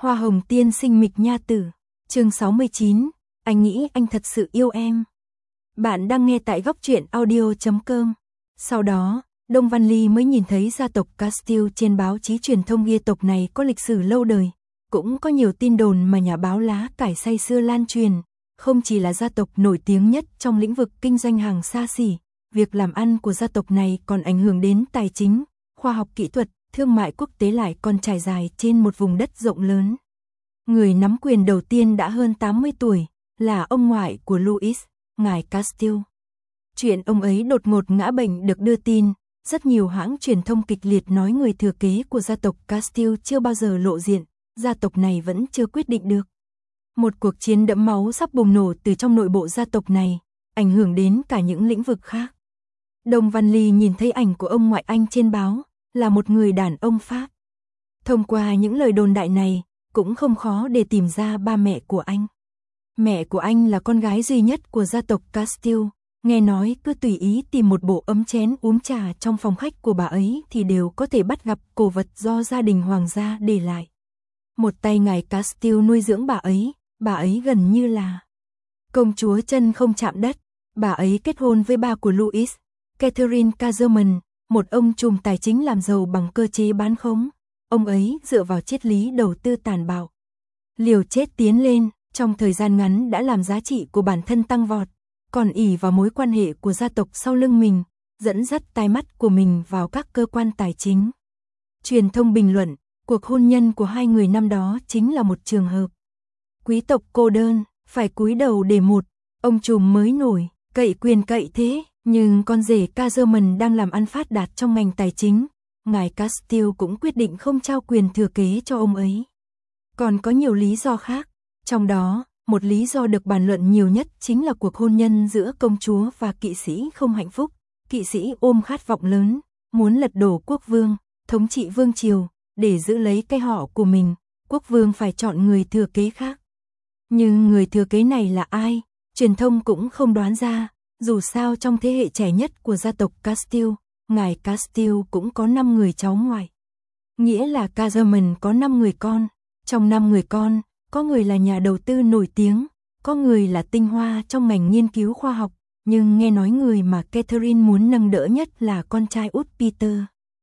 Hoa hồng tiên sinh Mịch Nha Tử, chương 69, anh nghĩ anh thật sự yêu em. Bạn đang nghe tại góc truyện audio.com. Sau đó, Đông Văn Ly mới nhìn thấy gia tộc Castile trên báo chí truyền thông gia tộc này có lịch sử lâu đời. Cũng có nhiều tin đồn mà nhà báo lá cải say xưa lan truyền. Không chỉ là gia tộc nổi tiếng nhất trong lĩnh vực kinh doanh hàng xa xỉ, việc làm ăn của gia tộc này còn ảnh hưởng đến tài chính, khoa học kỹ thuật, thương mại quốc tế lại còn trải dài trên một vùng đất rộng lớn. Người nắm quyền đầu tiên đã hơn 80 tuổi, là ông ngoại của Louis, ngài Castile. Chuyện ông ấy đột ngột ngã bệnh được đưa tin, rất nhiều hãng truyền thông kịch liệt nói người thừa kế của gia tộc Castile chưa bao giờ lộ diện, gia tộc này vẫn chưa quyết định được. Một cuộc chiến đẫm máu sắp bùng nổ từ trong nội bộ gia tộc này, ảnh hưởng đến cả những lĩnh vực khác. Đông Văn Ly nhìn thấy ảnh của ông ngoại anh trên báo, là một người đàn ông Pháp. Thông qua những lời đồn đại này, cũng không khó để tìm ra ba mẹ của anh. Mẹ của anh là con gái duy nhất của gia tộc Castile, nghe nói cứ tùy ý tìm một bộ ấm chén uống trà trong phòng khách của bà ấy thì đều có thể bắt gặp cổ vật do gia đình hoàng gia để lại. Một tay ngài Castile nuôi dưỡng bà ấy gần như là công chúa chân không chạm đất. Bà ấy kết hôn với ba của Louis, Catherine Caserman, một ông trùm tài chính làm giàu bằng cơ chế bán khống. Ông ấy dựa vào triết lý đầu tư tàn bạo, liều chết tiến lên, trong thời gian ngắn đã làm giá trị của bản thân tăng vọt, còn ỷ vào mối quan hệ của gia tộc sau lưng mình, dẫn dắt tai mắt của mình vào các cơ quan tài chính. Truyền thông bình luận, cuộc hôn nhân của hai người năm đó chính là một trường hợp quý tộc cô đơn, phải cúi đầu để một ông trùm mới nổi, cậy quyền cậy thế, nhưng con rể Caserman đang làm ăn phát đạt trong ngành tài chính. Ngài Castile cũng quyết định không trao quyền thừa kế cho ông ấy. Còn có nhiều lý do khác, trong đó, một lý do được bàn luận nhiều nhất chính là cuộc hôn nhân giữa công chúa và kỵ sĩ không hạnh phúc. Kỵ sĩ ôm khát vọng lớn, muốn lật đổ quốc vương, thống trị vương triều, để giữ lấy cái họ của mình, quốc vương phải chọn người thừa kế khác. Nhưng người thừa kế này là ai? Truyền thông cũng không đoán ra, dù sao trong thế hệ trẻ nhất của gia tộc Castile, ngài Castile cũng có 5 người cháu ngoại. Nghĩa là Caserman có 5 người con, trong 5 người con, có người là nhà đầu tư nổi tiếng, có người là tinh hoa trong ngành nghiên cứu khoa học, nhưng nghe nói người mà Catherine muốn nâng đỡ nhất là con trai út Peter.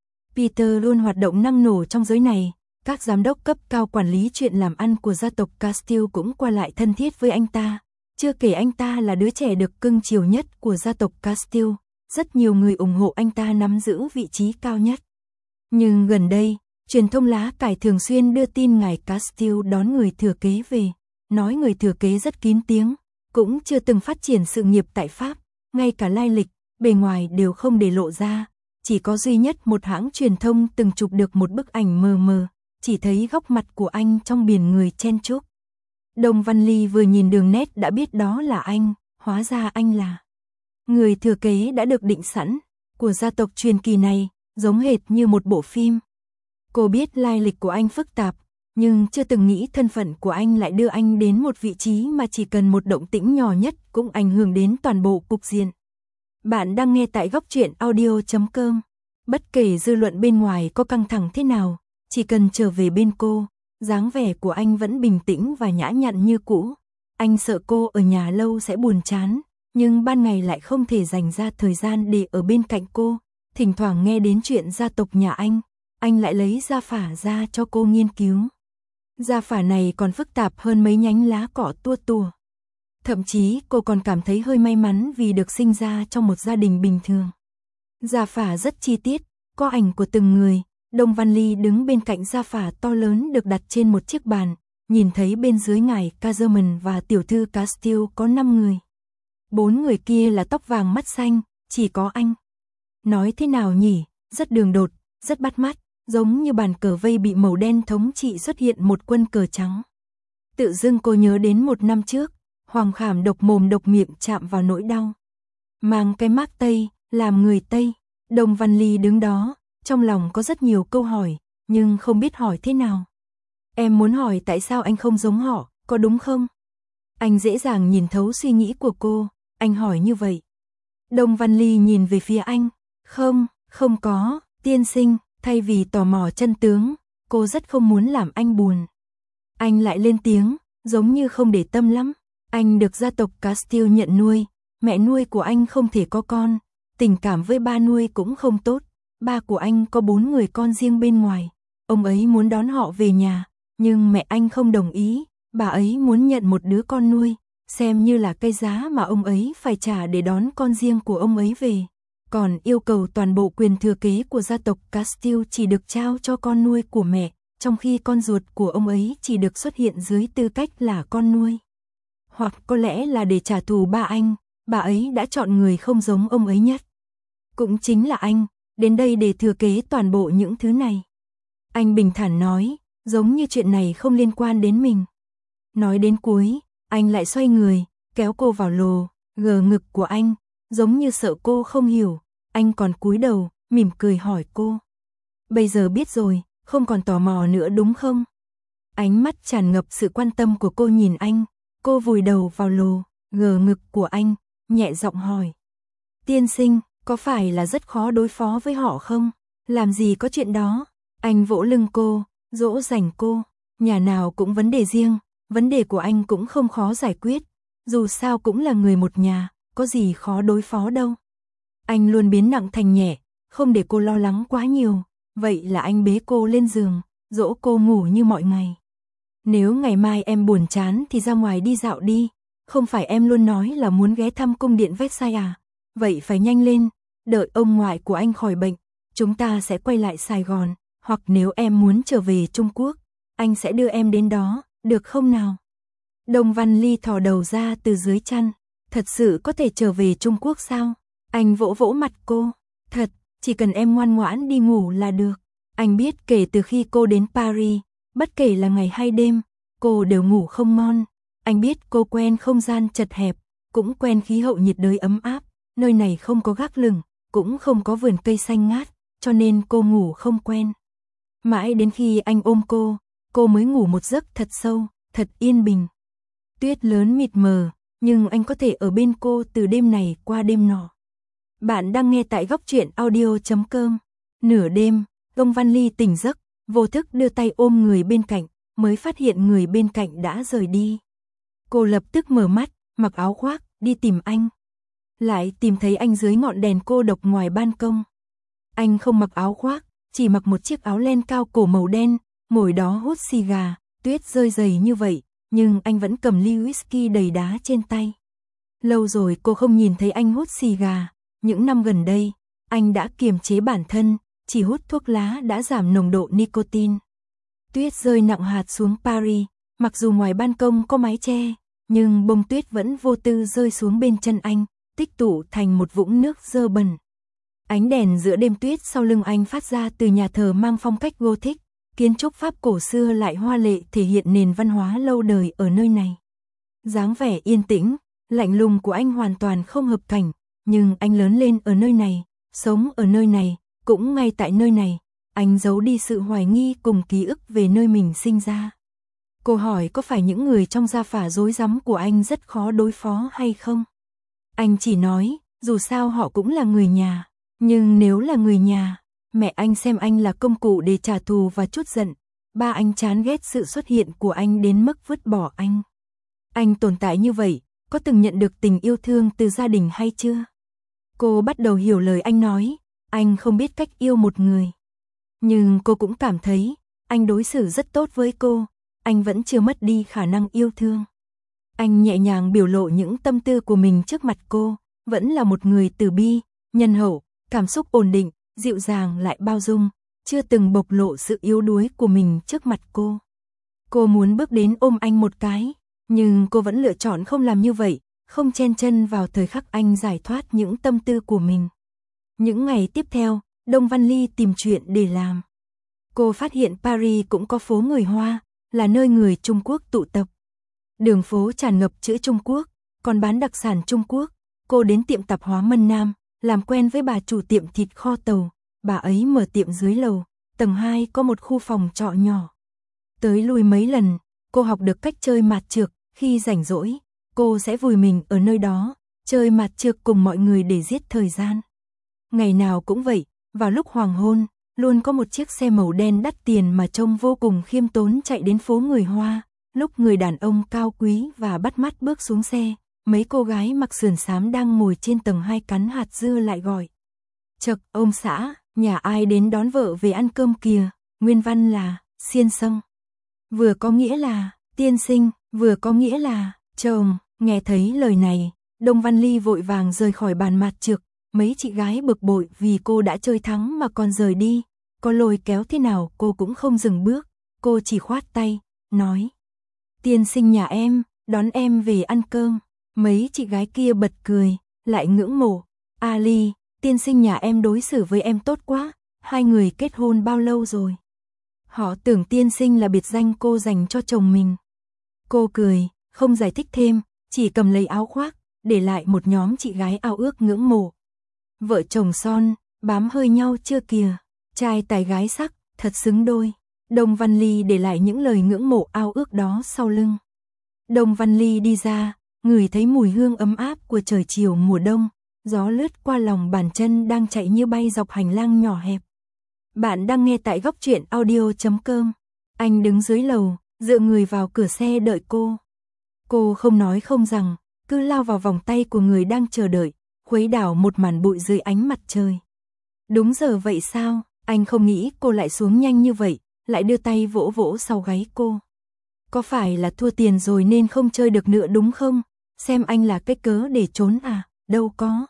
Peter luôn hoạt động năng nổ trong giới này, các giám đốc cấp cao quản lý chuyện làm ăn của gia tộc Castile cũng qua lại thân thiết với anh ta, chưa kể anh ta là đứa trẻ được cưng chiều nhất của gia tộc Castile. Rất nhiều người ủng hộ anh ta nắm giữ vị trí cao nhất. Nhưng gần đây, truyền thông lá cải thường xuyên đưa tin ngài Castile đón người thừa kế về, nói người thừa kế rất kín tiếng, cũng chưa từng phát triển sự nghiệp tại Pháp, ngay cả lai lịch, bề ngoài đều không để lộ ra, chỉ có duy nhất một hãng truyền thông từng chụp được một bức ảnh mờ mờ, chỉ thấy góc mặt của anh trong biển người chen chúc. Đông Văn Ly vừa nhìn đường nét đã biết đó là anh, hóa ra anh là người thừa kế đã được định sẵn, của gia tộc truyền kỳ này, giống hệt như một bộ phim. Cô biết lai lịch của anh phức tạp, nhưng chưa từng nghĩ thân phận của anh lại đưa anh đến một vị trí mà chỉ cần một động tĩnh nhỏ nhất cũng ảnh hưởng đến toàn bộ cục diện. Bạn đang nghe tại góc truyện audio.com. Bất kể dư luận bên ngoài có căng thẳng thế nào, chỉ cần trở về bên cô, dáng vẻ của anh vẫn bình tĩnh và nhã nhặn như cũ. Anh sợ cô ở nhà lâu sẽ buồn chán, nhưng ban ngày lại không thể dành ra thời gian để ở bên cạnh cô. Thỉnh thoảng nghe đến chuyện gia tộc nhà anh lại lấy gia phả ra cho cô nghiên cứu. Gia phả này còn phức tạp hơn mấy nhánh lá cỏ tua tùa. Thậm chí cô còn cảm thấy hơi may mắn vì được sinh ra trong một gia đình bình thường. Gia phả rất chi tiết, có ảnh của từng người. Đông Văn Ly đứng bên cạnh gia phả to lớn được đặt trên một chiếc bàn, nhìn thấy bên dưới ngài Caserman và tiểu thư Castile có 5 người. 4 người kia là tóc vàng mắt xanh, chỉ có anh. Nói thế nào nhỉ, rất đường đột, rất bắt mắt, giống như bàn cờ vây bị màu đen thống trị xuất hiện một quân cờ trắng. Tự dưng cô nhớ đến một năm trước, Hoàng Khảm độc mồm độc miệng chạm vào nỗi đau. Mang cái mác Tây, làm người Tây. Đông Văn Ly đứng đó, trong lòng có rất nhiều câu hỏi, nhưng không biết hỏi thế nào. Em muốn hỏi tại sao anh không giống họ, có đúng không? Anh dễ dàng nhìn thấu suy nghĩ của cô, anh hỏi như vậy. Đông Văn Ly nhìn về phía anh, không có, tiên sinh, thay vì tò mò chân tướng, cô rất không muốn làm anh buồn. Anh lại lên tiếng, giống như không để tâm lắm. Anh được gia tộc Castile nhận nuôi, mẹ nuôi của anh không thể có con, tình cảm với ba nuôi cũng không tốt. Ba của anh có 4 người con riêng bên ngoài, ông ấy muốn đón họ về nhà, nhưng mẹ anh không đồng ý, bà ấy muốn nhận một đứa con nuôi, xem như là cái giá mà ông ấy phải trả để đón con riêng của ông ấy về. Còn yêu cầu toàn bộ quyền thừa kế của gia tộc Castile chỉ được trao cho con nuôi của mẹ, trong khi con ruột của ông ấy chỉ được xuất hiện dưới tư cách là con nuôi. Hoặc có lẽ là để trả thù ba anh, bà ấy đã chọn người không giống ông ấy nhất. Cũng chính là anh, đến đây để thừa kế toàn bộ những thứ này. Anh bình thản nói, giống như chuyện này không liên quan đến mình. Nói đến cuối, anh lại xoay người, kéo cô vào lồ, gờ ngực của anh, giống như sợ cô không hiểu. Anh còn cúi đầu, mỉm cười hỏi cô. Bây giờ biết rồi, không còn tò mò nữa đúng không? Ánh mắt tràn ngập sự quan tâm của cô nhìn anh, cô vùi đầu vào lồ, gờ ngực của anh, nhẹ giọng hỏi. Tiên sinh, có phải là rất khó đối phó với họ không? Làm gì có chuyện đó? Anh vỗ lưng cô, dỗ dành cô. Nhà nào cũng vấn đề riêng, vấn đề của anh cũng không khó giải quyết. Dù sao cũng là người một nhà, có gì khó đối phó đâu. Anh luôn biến nặng thành nhẹ, không để cô lo lắng quá nhiều. Vậy là anh bế cô lên giường, dỗ cô ngủ như mọi ngày. Nếu ngày mai em buồn chán thì ra ngoài đi dạo đi. Không phải em luôn nói là muốn ghé thăm cung điện Versailles à? Vậy phải nhanh lên, đợi ông ngoại của anh khỏi bệnh, chúng ta sẽ quay lại Sài Gòn. Hoặc nếu em muốn trở về Trung Quốc, anh sẽ đưa em đến đó, được không nào? Đông Văn Ly thò đầu ra từ dưới chăn. Thật sự có thể trở về Trung Quốc sao? Anh vỗ vỗ mặt cô. Thật, chỉ cần em ngoan ngoãn đi ngủ là được. Anh biết kể từ khi cô đến Paris, bất kể là ngày hay đêm, cô đều ngủ không ngon. Anh biết cô quen không gian chật hẹp, cũng quen khí hậu nhiệt đới ấm áp. Nơi này không có gác lửng, cũng không có vườn cây xanh ngát, cho nên cô ngủ không quen. Mãi đến khi anh ôm cô mới ngủ một giấc thật sâu, thật yên bình. Tuyết lớn mịt mờ, nhưng anh có thể ở bên cô từ đêm này qua đêm nọ. Bạn đang nghe tại góc truyện audio.com. Nửa đêm, Đông Văn Ly tỉnh giấc, vô thức đưa tay ôm người bên cạnh, mới phát hiện người bên cạnh đã rời đi. Cô lập tức mở mắt, mặc áo khoác, đi tìm anh. Lại tìm thấy anh dưới ngọn đèn cô độc ngoài ban công. Anh không mặc áo khoác, chỉ mặc một chiếc áo len cao cổ màu đen, ngồi đó hút xì gà, tuyết rơi dày như vậy, nhưng anh vẫn cầm ly whisky đầy đá trên tay. Lâu rồi cô không nhìn thấy anh hút xì gà, những năm gần đây, anh đã kiềm chế bản thân, chỉ hút thuốc lá đã giảm nồng độ nicotine. Tuyết rơi nặng hạt xuống Paris, mặc dù ngoài ban công có mái che, nhưng bông tuyết vẫn vô tư rơi xuống bên chân anh, tích tụ thành một vũng nước dơ bẩn. Ánh đèn giữa đêm tuyết sau lưng anh phát ra từ nhà thờ mang phong cách Gothic, kiến trúc Pháp cổ xưa lại hoa lệ thể hiện nền văn hóa lâu đời ở nơi này. Dáng vẻ yên tĩnh, lạnh lùng của anh hoàn toàn không hợp cảnh, nhưng anh lớn lên ở nơi này, sống ở nơi này, cũng ngay tại nơi này, anh giấu đi sự hoài nghi cùng ký ức về nơi mình sinh ra. Cô hỏi có phải những người trong gia phả rối rắm của anh rất khó đối phó hay không? Anh chỉ nói, dù sao họ cũng là người nhà, nhưng nếu là người nhà, mẹ anh xem anh là công cụ để trả thù và trút giận, ba anh chán ghét sự xuất hiện của anh đến mức vứt bỏ anh. Anh tồn tại như vậy, có từng nhận được tình yêu thương từ gia đình hay chưa? Cô bắt đầu hiểu lời anh nói, anh không biết cách yêu một người. Nhưng cô cũng cảm thấy, anh đối xử rất tốt với cô, anh vẫn chưa mất đi khả năng yêu thương. Anh nhẹ nhàng biểu lộ những tâm tư của mình trước mặt cô, vẫn là một người từ bi, nhân hậu, cảm xúc ổn định, dịu dàng lại bao dung, chưa từng bộc lộ sự yếu đuối của mình trước mặt cô. Cô muốn bước đến ôm anh một cái, nhưng cô vẫn lựa chọn không làm như vậy, không chen chân vào thời khắc anh giải thoát những tâm tư của mình. Những ngày tiếp theo, Đông Văn Ly tìm chuyện để làm. Cô phát hiện Paris cũng có phố người Hoa, là nơi người Trung Quốc tụ tập. Đường phố tràn ngập chữ Trung Quốc, còn bán đặc sản Trung Quốc. Cô đến tiệm tạp hóa Mân Nam, làm quen với bà chủ tiệm thịt kho tàu. Bà ấy mở tiệm dưới lầu, tầng 2 có một khu phòng trọ nhỏ. Tới lui mấy lần, cô học được cách chơi mạt trược, khi rảnh rỗi, cô sẽ vùi mình ở nơi đó, chơi mạt trược cùng mọi người để giết thời gian. Ngày nào cũng vậy, vào lúc hoàng hôn, luôn có một chiếc xe màu đen đắt tiền mà trông vô cùng khiêm tốn chạy đến phố người Hoa, lúc người đàn ông cao quý và bắt mắt bước xuống xe, mấy cô gái mặc sườn xám đang ngồi trên tầng 2 cắn hạt dưa lại gọi. Chậc, ông xã, nhà ai đến đón vợ về ăn cơm kìa, nguyên văn là, xiên sông. Vừa có nghĩa là, tiên sinh, vừa có nghĩa là, chồng, nghe thấy lời này, Đông Văn Ly vội vàng rời khỏi bàn mặt trược, mấy chị gái bực bội vì cô đã chơi thắng mà còn rời đi, có lôi kéo thế nào cô cũng không dừng bước, cô chỉ khoát tay, nói. Tiên sinh nhà em, đón em về ăn cơm, mấy chị gái kia bật cười, lại ngưỡng mộ, Ali, tiên sinh nhà em đối xử với em tốt quá, hai người kết hôn bao lâu rồi? Họ tưởng tiên sinh là biệt danh cô dành cho chồng mình. Cô cười, không giải thích thêm, chỉ cầm lấy áo khoác, để lại một nhóm chị gái ao ước ngưỡng mộ. Vợ chồng son, bám hơi nhau chưa kìa, trai tài gái sắc, thật xứng đôi. Đông Văn Ly để lại những lời ngưỡng mộ ao ước đó sau lưng. Đông Văn Ly đi ra, ngửi thấy mùi hương ấm áp của trời chiều mùa đông, gió lướt qua lòng bàn chân đang chạy như bay dọc hành lang nhỏ hẹp. Bạn đang nghe tại góc truyện audio.com. Anh đứng dưới lầu, dựa người vào cửa xe đợi cô. Cô không nói không rằng, cứ lao vào vòng tay của người đang chờ đợi, khuấy đảo một màn bụi dưới ánh mặt trời. Đúng giờ vậy sao? Anh không nghĩ cô lại xuống nhanh như vậy, lại đưa tay vỗ vỗ sau gáy cô. Có phải là thua tiền rồi nên không chơi được nữa đúng không? Xem anh là cái cớ để trốn à? Đâu có.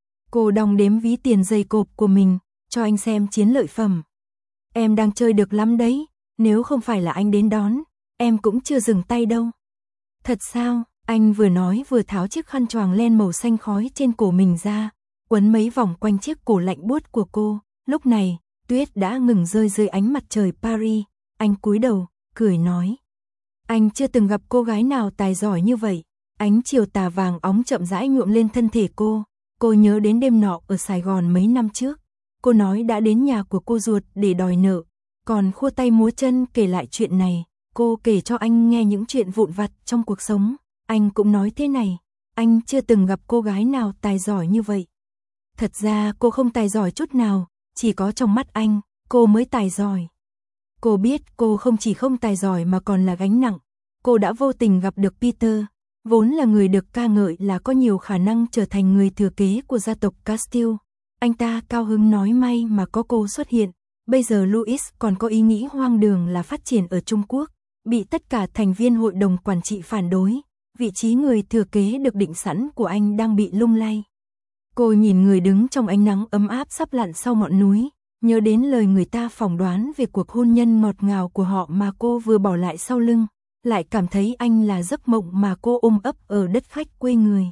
Cô đong đếm ví tiền dày cộp của mình, cho anh xem chiến lợi phẩm. Em đang chơi được lắm đấy, nếu không phải là anh đến đón, em cũng chưa dừng tay đâu. Thật sao? Anh vừa nói vừa tháo chiếc khăn choàng len màu xanh khói trên cổ mình ra, quấn mấy vòng quanh chiếc cổ lạnh buốt của cô. Lúc này, tuyết đã ngừng rơi dưới ánh mặt trời Paris. Anh cúi đầu, cười nói. Anh chưa từng gặp cô gái nào tài giỏi như vậy. Ánh chiều tà vàng óng chậm rãi nhuộm lên thân thể cô. Cô nhớ đến đêm nọ ở Sài Gòn mấy năm trước. Cô nói đã đến nhà của cô ruột để đòi nợ. Còn khua tay múa chân kể lại chuyện này. Cô kể cho anh nghe những chuyện vụn vặt trong cuộc sống. Anh cũng nói thế này. Anh chưa từng gặp cô gái nào tài giỏi như vậy. Thật ra cô không tài giỏi chút nào. Chỉ có trong mắt anh, cô mới tài giỏi. Cô biết cô không chỉ không tài giỏi mà còn là gánh nặng. Cô đã vô tình gặp được Peter, vốn là người được ca ngợi là có nhiều khả năng trở thành người thừa kế của gia tộc Castile. Anh ta cao hứng nói may mà có cô xuất hiện. Bây giờ Louis còn có ý nghĩ hoang đường là phát triển ở Trung Quốc, bị tất cả thành viên hội đồng quản trị phản đối. Vị trí người thừa kế được định sẵn của anh đang bị lung lay. Cô nhìn người đứng trong ánh nắng ấm áp sắp lặn sau ngọn núi, nhớ đến lời người ta phỏng đoán về cuộc hôn nhân ngọt ngào của họ mà cô vừa bỏ lại sau lưng, lại cảm thấy anh là giấc mộng mà cô ôm ấp ở đất khách quê người.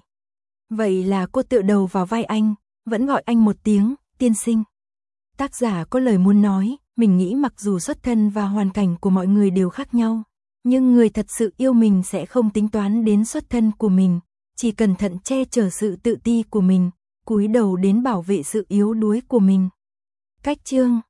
Vậy là cô tựa đầu vào vai anh, vẫn gọi anh một tiếng, tiên sinh. Tác giả có lời muốn nói, mình nghĩ mặc dù xuất thân và hoàn cảnh của mọi người đều khác nhau, nhưng người thật sự yêu mình sẽ không tính toán đến xuất thân của mình, chỉ cẩn thận che chở sự tự ti của mình, cúi đầu đến bảo vệ sự yếu đuối của mình. Cách chương